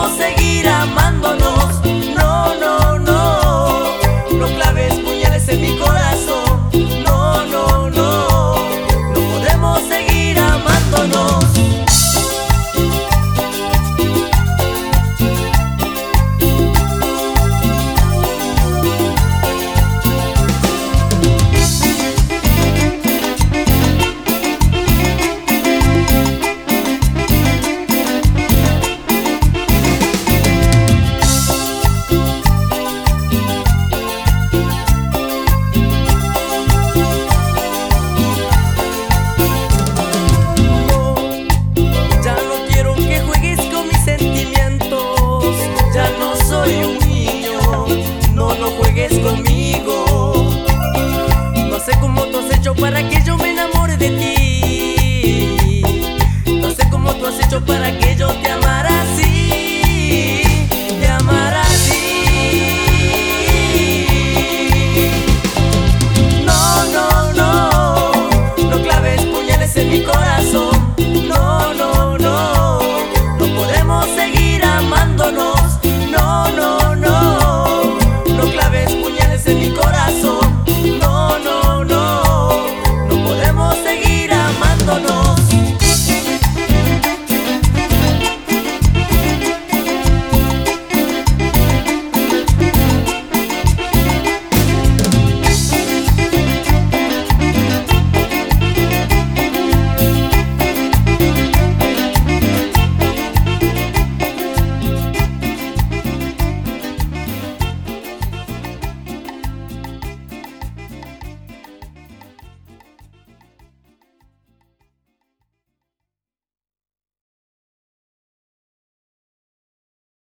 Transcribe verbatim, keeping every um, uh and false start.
podemos seguir amándonos. No, no, no, no claves puñales en mi corazón. No, no, no, no podemos seguir amándonos. Conmigo, no sé cómo tú has hecho para que yo me enamore de ti. No sé cómo tú has hecho para que